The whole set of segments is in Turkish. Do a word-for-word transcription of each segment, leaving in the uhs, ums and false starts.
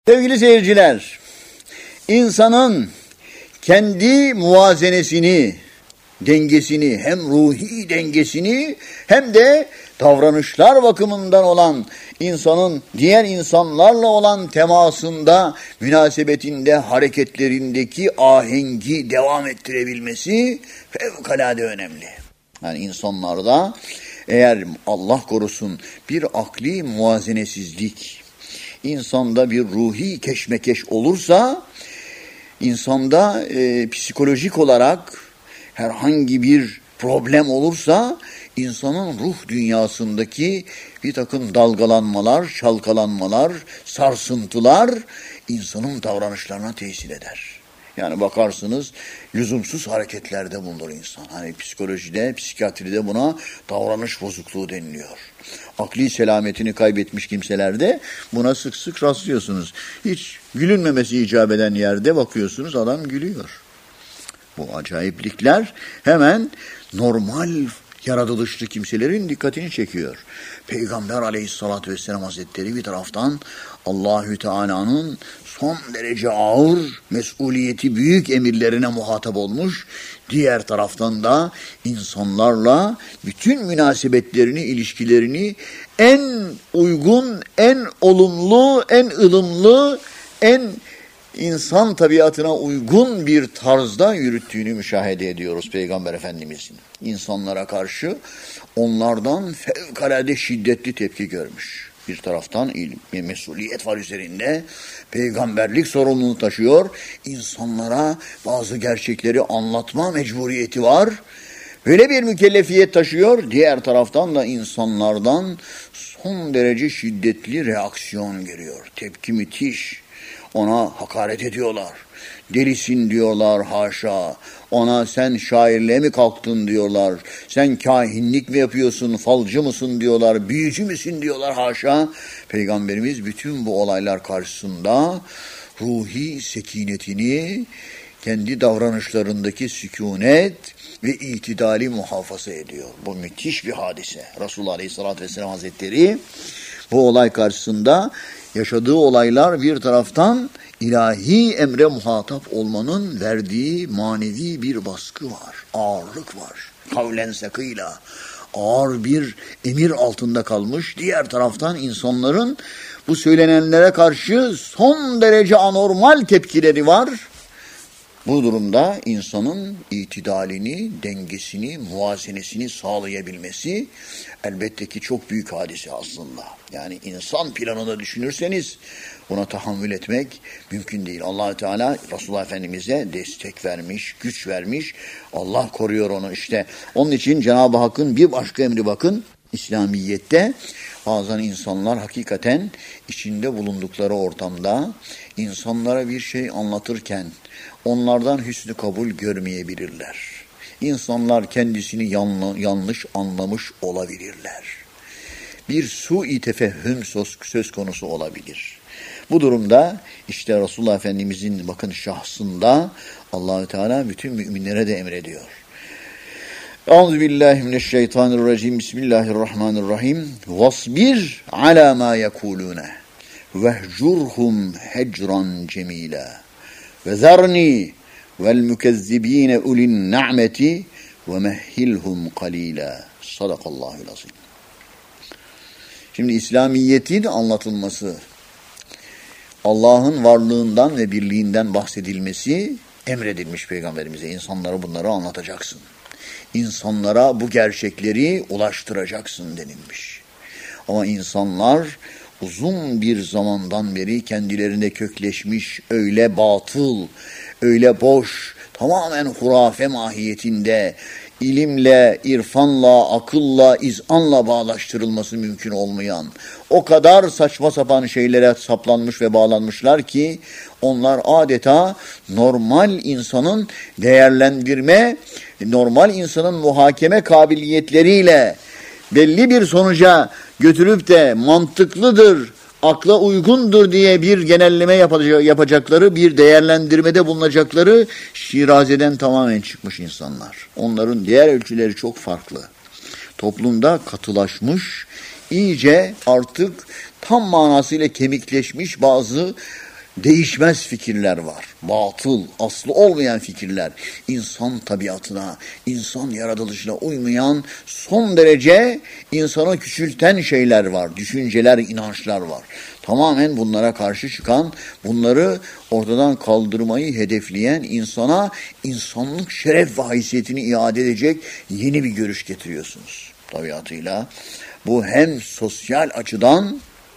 Sevgili seyirciler, insanın kendi muvazenesini, dengesini, hem ruhi dengesini hem de davranışlar bakımından olan insanın diğer insanlarla olan temasında, münasebetinde, hareketlerindeki ahengi devam ettirebilmesi fevkalade önemli. Yani insanlarda eğer Allah korusun bir akli muvazenesizlik, insanda bir ruhi keşmekeş olursa, insanda e, psikolojik olarak herhangi bir problem olursa, insanın ruh dünyasındaki bir takım dalgalanmalar, çalkalanmalar, sarsıntılar insanın davranışlarına tesir eder. Yani bakarsınız lüzumsuz hareketlerde bulunur insan. Hani psikolojide, psikiyatride buna davranış bozukluğu deniliyor. Akli selametini kaybetmiş kimselerde buna sık sık rastlıyorsunuz. Hiç gülünmemesi icap eden yerde bakıyorsunuz adam gülüyor. Bu acayiplikler hemen normal yaratılışlı kimselerin dikkatini çekiyor. Peygamber aleyhissalatü vesselam hazretleri bir taraftan Allahü Teala'nın son derece ağır, mesuliyeti büyük emirlerine muhatap olmuş. Diğer taraftan da insanlarla bütün münasebetlerini, ilişkilerini en uygun, en olumlu, en ılımlı, en insan tabiatına uygun bir tarzda yürüttüğünü müşahede ediyoruz Peygamber Efendimizin. İnsanlara karşı onlardan fevkalade şiddetli tepki görmüş. Bir taraftan bir mesuliyet var üzerinde, peygamberlik sorumluluğunu taşıyor, insanlara bazı gerçekleri anlatma mecburiyeti var. Böyle bir mükellefiyet taşıyor, diğer taraftan da insanlardan son derece şiddetli reaksiyon geliyor. Tepki müthiş. Ona hakaret ediyorlar. Delisin diyorlar haşa. Ona sen şairliğe mi kalktın diyorlar. Sen kahinlik mi yapıyorsun, falcı mısın diyorlar. Büyücü müsün diyorlar haşa. Peygamberimiz bütün bu olaylar karşısında ruhi sekinetini, kendi davranışlarındaki sükunet ve itidali muhafaza ediyor. Bu müthiş bir hadise. Resulullah Aleyhisselatü Vesselam Hazretleri bu olay karşısında yaşadığı olaylar bir taraftan ilahi emre muhatap olmanın verdiği manevi bir baskı var, ağırlık var. Kavlen sakıyla ağır bir emir altında kalmış. Diğer taraftan insanların bu söylenenlere karşı son derece anormal tepkileri var. Bu durumda insanın itidalini, dengesini, muvazenesini sağlayabilmesi elbette ki çok büyük hadise aslında. Yani insan planında düşünürseniz buna tahammül etmek mümkün değil. Allah-u Teala Resulullah Efendimiz'e destek vermiş, güç vermiş. Allah koruyor onu işte. Onun için Cenab-ı Hakk'ın bir başka emri bakın. İslamiyet'te bazen insanlar hakikaten içinde bulundukları ortamda insanlara bir şey anlatırken onlardan hüsnü kabul görmeyebilirler. İnsanlar kendisini yanlı, yanlış anlamış olabilirler. Bir su-i tefehüm söz, söz konusu olabilir. Bu durumda işte Resulullah Efendimizin bakın şahsında Allah-u Teala bütün müminlere de emrediyor. Euzubillahimineşşeytanirracim. Bismillahirrahmanirrahim. Vasbir ala ma yekulune vehcurhum hecran cemila ve zerni vel mükezzibine ulin na'meti ve mehhilhum qalila. Sadakallahul azim. Şimdi İslamiyet'in anlatılması, Allah'ın varlığından ve birliğinden bahsedilmesi emredilmiş Peygamberimize. İnsanlara bunları anlatacaksın. İnsanlara bu gerçekleri ulaştıracaksın denilmiş. Ama insanlar uzun bir zamandan beri kendilerine kökleşmiş öyle batıl, öyle boş, tamamen hurafe mahiyetinde ilimle, irfanla, akılla, izanla bağlaştırılması mümkün olmayan o kadar saçma sapan şeylere saplanmış ve bağlanmışlar ki onlar adeta normal insanın değerlendirme, normal insanın muhakeme kabiliyetleriyle belli bir sonuca götürüp de mantıklıdır, akla uygundur diye bir genelleme yapacakları, bir değerlendirmede bulunacakları şirazeden tamamen çıkmış insanlar. Onların diğer ölçüleri çok farklı. Toplumda katılaşmış, iyice artık tam manasıyla kemikleşmiş bazı değişmez fikirler var. Batıl, aslı olmayan fikirler. İnsan tabiatına, insan yaratılışına uymayan son derece insanı küçülten şeyler var. Düşünceler, inançlar var. Tamamen bunlara karşı çıkan, bunları ortadan kaldırmayı hedefleyen, insana insanlık şeref ve haysiyetini iade edecek yeni bir görüş getiriyorsunuz tabiatıyla. Bu hem sosyal açıdan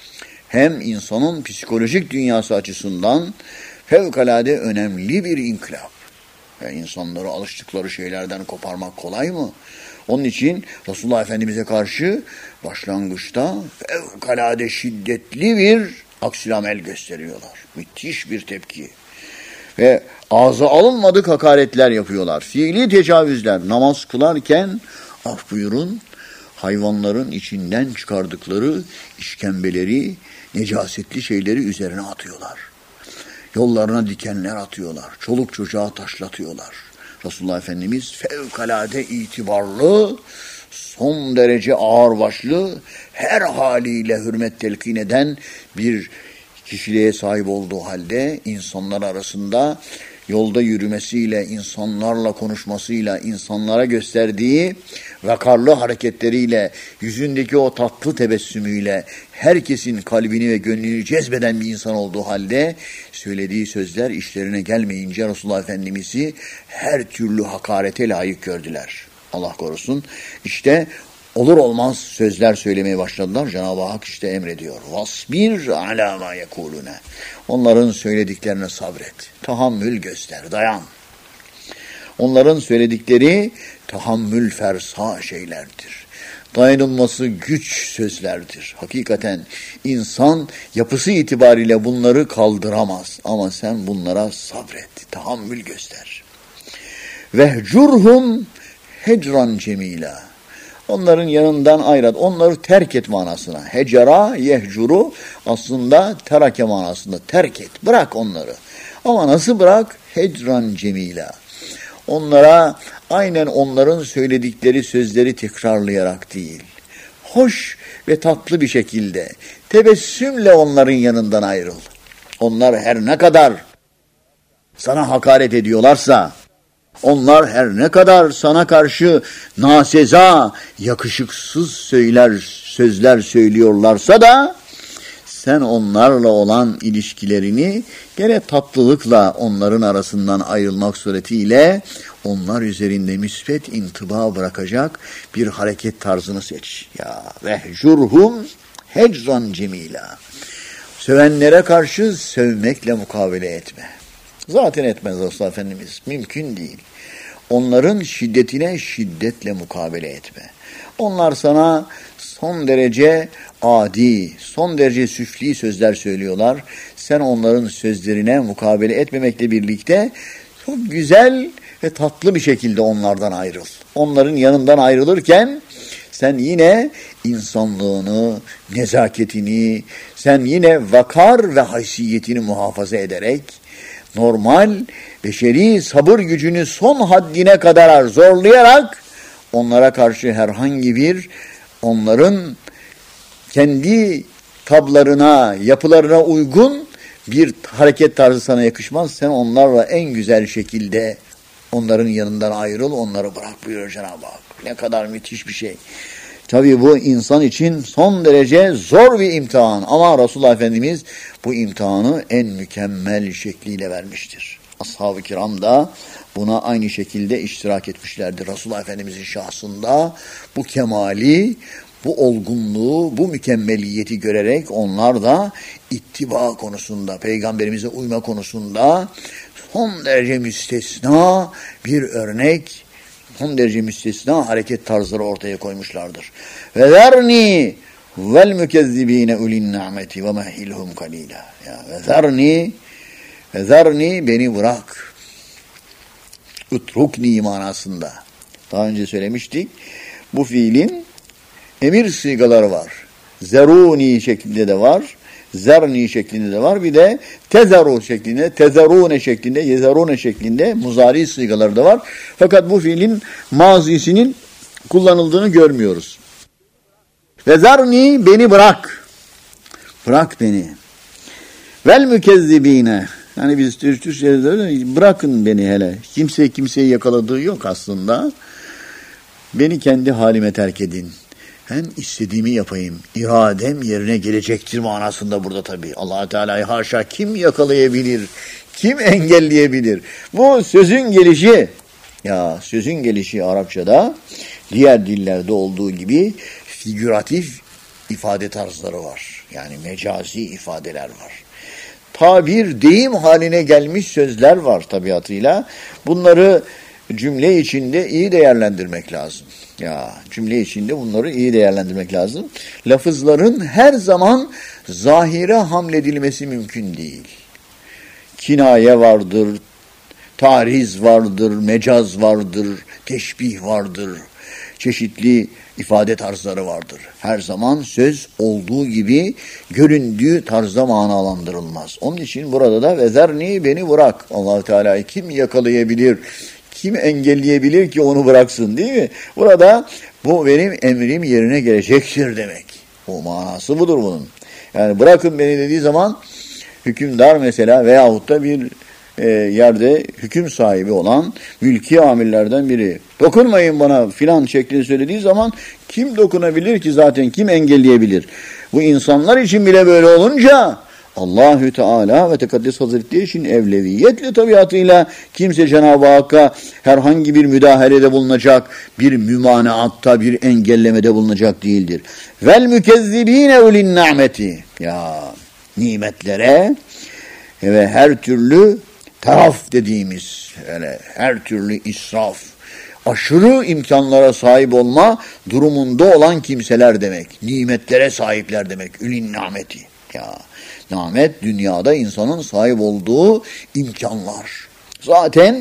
hem insanın psikolojik dünyası açısından fevkalade önemli bir inkılap. Yani insanları alıştıkları şeylerden koparmak kolay mı? Onun için Resulullah Efendimiz'e karşı başlangıçta fevkalade şiddetli bir aksilamel gösteriyorlar. Müthiş bir tepki. Ve ağza alınmadık hakaretler yapıyorlar. Fiili tecavüzler. Namaz kılarken af buyurun, hayvanların içinden çıkardıkları işkembeleri, necasetli şeyleri üzerine atıyorlar. Yollarına dikenler atıyorlar. Çoluk çocuğa taşlatıyorlar. Resulullah Efendimiz fevkalade itibarlı, son derece ağırbaşlı, her haliyle hürmet telkin eden bir kişiliğe sahip olduğu halde insanlar arasında yolda yürümesiyle, insanlarla konuşmasıyla, insanlara gösterdiği vakarlı hareketleriyle, yüzündeki o tatlı tebessümüyle herkesin kalbini ve gönlünü cezbeden bir insan olduğu halde söylediği sözler işlerine gelmeyince Resulullah Efendimiz'i her türlü hakarete layık gördüler. Allah korusun. İşte olur olmaz sözler söylemeye başladılar. Cenab-ı Hak işte emrediyor. Vasbir ala ma yekulune. Onların söylediklerine sabret. Tahammül göster, dayan. Onların söyledikleri tahammül fersa şeylerdir. Dayanılması güç sözlerdir. Hakikaten insan yapısı itibariyle bunları kaldıramaz. Ama sen bunlara sabret, tahammül göster. Vehcurhum hecran cemila. Onların yanından ayrıl. Onları terk et manasına. Hecera, yehcuru aslında terake manasında. Terk et. Bırak onları. Ama nasıl bırak? Hecran cemila. Onlara aynen onların söyledikleri sözleri tekrarlayarak değil. Hoş ve tatlı bir şekilde tebessümle onların yanından ayrıl. Onlar her ne kadar sana hakaret ediyorlarsa, onlar her ne kadar sana karşı naseza, yakışıksız söyler, sözler söylüyorlarsa da sen onlarla olan ilişkilerini gene tatlılıkla onların arasından ayrılmak suretiyle onlar üzerinde müsbet intiba bırakacak bir hareket tarzını seç. Ya vehcurhum hecran cemila. Sövenlere karşı sövmekle mukabele etme. Zaten etmez Resulullah Efendimiz. Mümkün değil. Onların şiddetine şiddetle mukabele etme. Onlar sana son derece adi, son derece süfli sözler söylüyorlar. Sen onların sözlerine mukabele etmemekle birlikte çok güzel ve tatlı bir şekilde onlardan ayrıl. Onların yanından ayrılırken sen yine insanlığını, nezaketini, sen yine vakar ve haysiyetini muhafaza ederek normal, beşeri sabır gücünü son haddine kadar zorlayarak onlara karşı herhangi bir onların kendi tablarına, yapılarına uygun bir hareket tarzı sana yakışmaz. Sen onlarla en güzel şekilde onların yanından ayrıl, onları bırak buyuruyor Cenab-ı Hak. Ne kadar müthiş bir şey. Tabii bu insan için son derece zor bir imtihan ama Resulullah Efendimiz bu imtihanı en mükemmel şekliyle vermiştir. Ashab-ı kiram da buna aynı şekilde iştirak etmişlerdir. Resulullah Efendimizin şahsında bu kemali, bu olgunluğu, bu mükemmeliyeti görerek onlar da ittiba konusunda, peygamberimize uyma konusunda son derece müstesna bir örnek, son derece müstesna hareket tarzları ortaya koymuşlardır. Ve zerni vel mükezzibine ulin ni'meti ve mehilhum kalila. Ya ve zerni ve zerni beni bırak. Utrukni manasında. Daha önce söylemiştik. Bu fiilin emir sigaları var. Zeruni şeklinde de var. Zerni şeklinde de var. Bir de tezeru şeklinde, tezerune şeklinde, yezerune şeklinde muzari sigaları da var. Fakat bu fiilin mazisinin kullanıldığını görmüyoruz. Ve zerni beni bırak. Bırak beni. Vel mükezzibine. Hani biz Türkçe'de bırakın beni hele. Kimse kimseyi yakaladığı yok aslında. Beni kendi halime terk edin. Hem istediğimi yapayım. İradem yerine gelecektir manasında burada tabii. Allah Teala'yı haşa kim yakalayabilir? Kim engelleyebilir? Bu sözün gelişi. Ya sözün gelişi Arapçada diğer dillerde olduğu gibi figüratif ifade tarzları var. Yani mecazi ifadeler var. Tabir, deyim haline gelmiş sözler var tabiatıyla. Bunları cümle içinde iyi değerlendirmek lazım. Ya cümle içinde bunları iyi değerlendirmek lazım. Lafızların her zaman zahire hamledilmesi mümkün değil. Kinaye vardır, tariz vardır, mecaz vardır, teşbih vardır. Çeşitli ifade tarzları vardır. Her zaman söz olduğu gibi göründüğü tarzda manalandırılmaz. Onun için burada da vezerni beni bırak. Allah-u Teala'yı kim yakalayabilir? Kim engelleyebilir ki onu bıraksın değil mi? Burada bu benim emrim yerine gelecektir demek. O manası budur bunun. Yani bırakın beni dediği zaman hükümdar mesela veyahut da bir e, yerde hüküm sahibi olan mülki amirlerden biri. Dokunmayın bana filan şeklinde söylediği zaman kim dokunabilir ki zaten kim engelleyebilir? Bu insanlar için bile böyle olunca Allahü Teala ve Tekaddes Hazretleri için evleviyetle tabiatıyla kimse Cenab-ı Hakk'a herhangi bir müdahalede bulunacak, bir mümanaatta, bir engellemede bulunacak değildir. Vel mükezzibine ulin ni'meti. Ya nimetlere ve her türlü taraf dediğimiz yani her türlü israf, aşırı imkanlara sahip olma durumunda olan kimseler demek. Nimetlere sahipler demek. Ülin nimeti. Ya nimet dünyada insanın sahip olduğu imkanlar. Zaten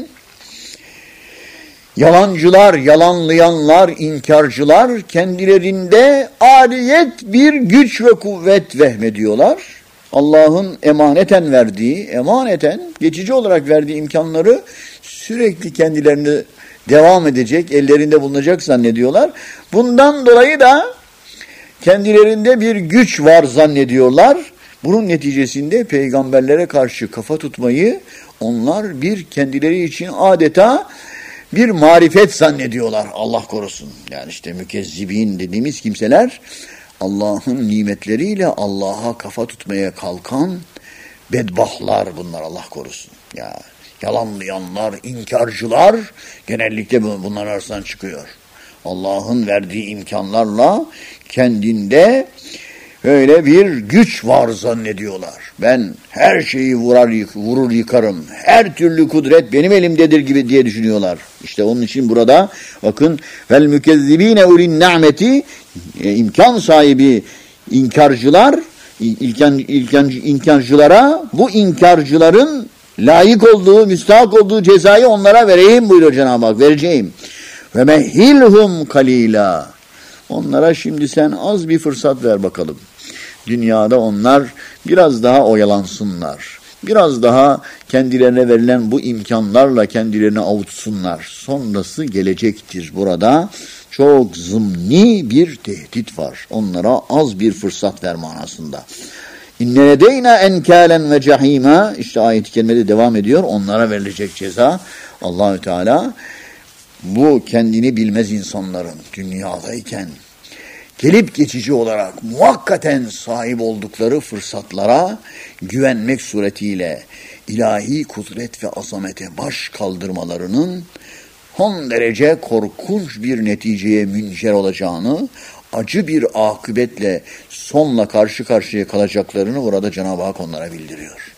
yalancılar, yalanlayanlar, inkarcılar kendilerinde aliyet bir güç ve kuvvet vehmediyorlar. Allah'ın emaneten verdiği, emaneten geçici olarak verdiği imkanları sürekli kendilerini devam edecek, ellerinde bulunacak zannediyorlar. Bundan dolayı da kendilerinde bir güç var zannediyorlar. Bunun neticesinde peygamberlere karşı kafa tutmayı onlar bir kendileri için adeta bir marifet zannediyorlar. Allah korusun. Yani işte mükezzibin dediğimiz kimseler Allah'ın nimetleriyle Allah'a kafa tutmaya kalkan bedbahtlar bunlar, Allah korusun. Ya yalanlayanlar, inkarcılar genellikle bunların arasından çıkıyor. Allah'ın verdiği imkanlarla kendinde öyle bir güç var zannediyorlar. Ben her şeyi vurar, vurur yıkarım. Her türlü kudret benim elimdedir gibi diye düşünüyorlar. İşte onun için burada bakın vel mükezzibine ulin ni'meti, imkan sahibi inkarcılar, ilkan, ilkan, inkarcılara bu inkarcıların layık olduğu, müstahak olduğu cezayı onlara vereyim buyuruyor Cenab-ı Hak. Vereceğim. Ve mehilhum kalila. Onlara şimdi sen az bir fırsat ver bakalım. Dünyada onlar biraz daha oyalansınlar. Biraz daha kendilerine verilen bu imkanlarla kendilerini avutsunlar. Sonrası gelecektir burada. Çok zımni bir tehdit var. Onlara az bir fırsat ver manasında. İnne ledeyna enkâlen ve cehîmâ. İşte ayet-i kerimede devam ediyor. Onlara verilecek ceza. Allahü Teala bu kendini bilmez insanların dünyadayken gelip geçici olarak muhakkaten sahip oldukları fırsatlara güvenmek suretiyle ilahi kudret ve azamete baş kaldırmalarının son derece korkunç bir neticeye müncer olacağını, acı bir akıbetle sonla karşı karşıya kalacaklarını burada Cenab-ı Hak onlara bildiriyor.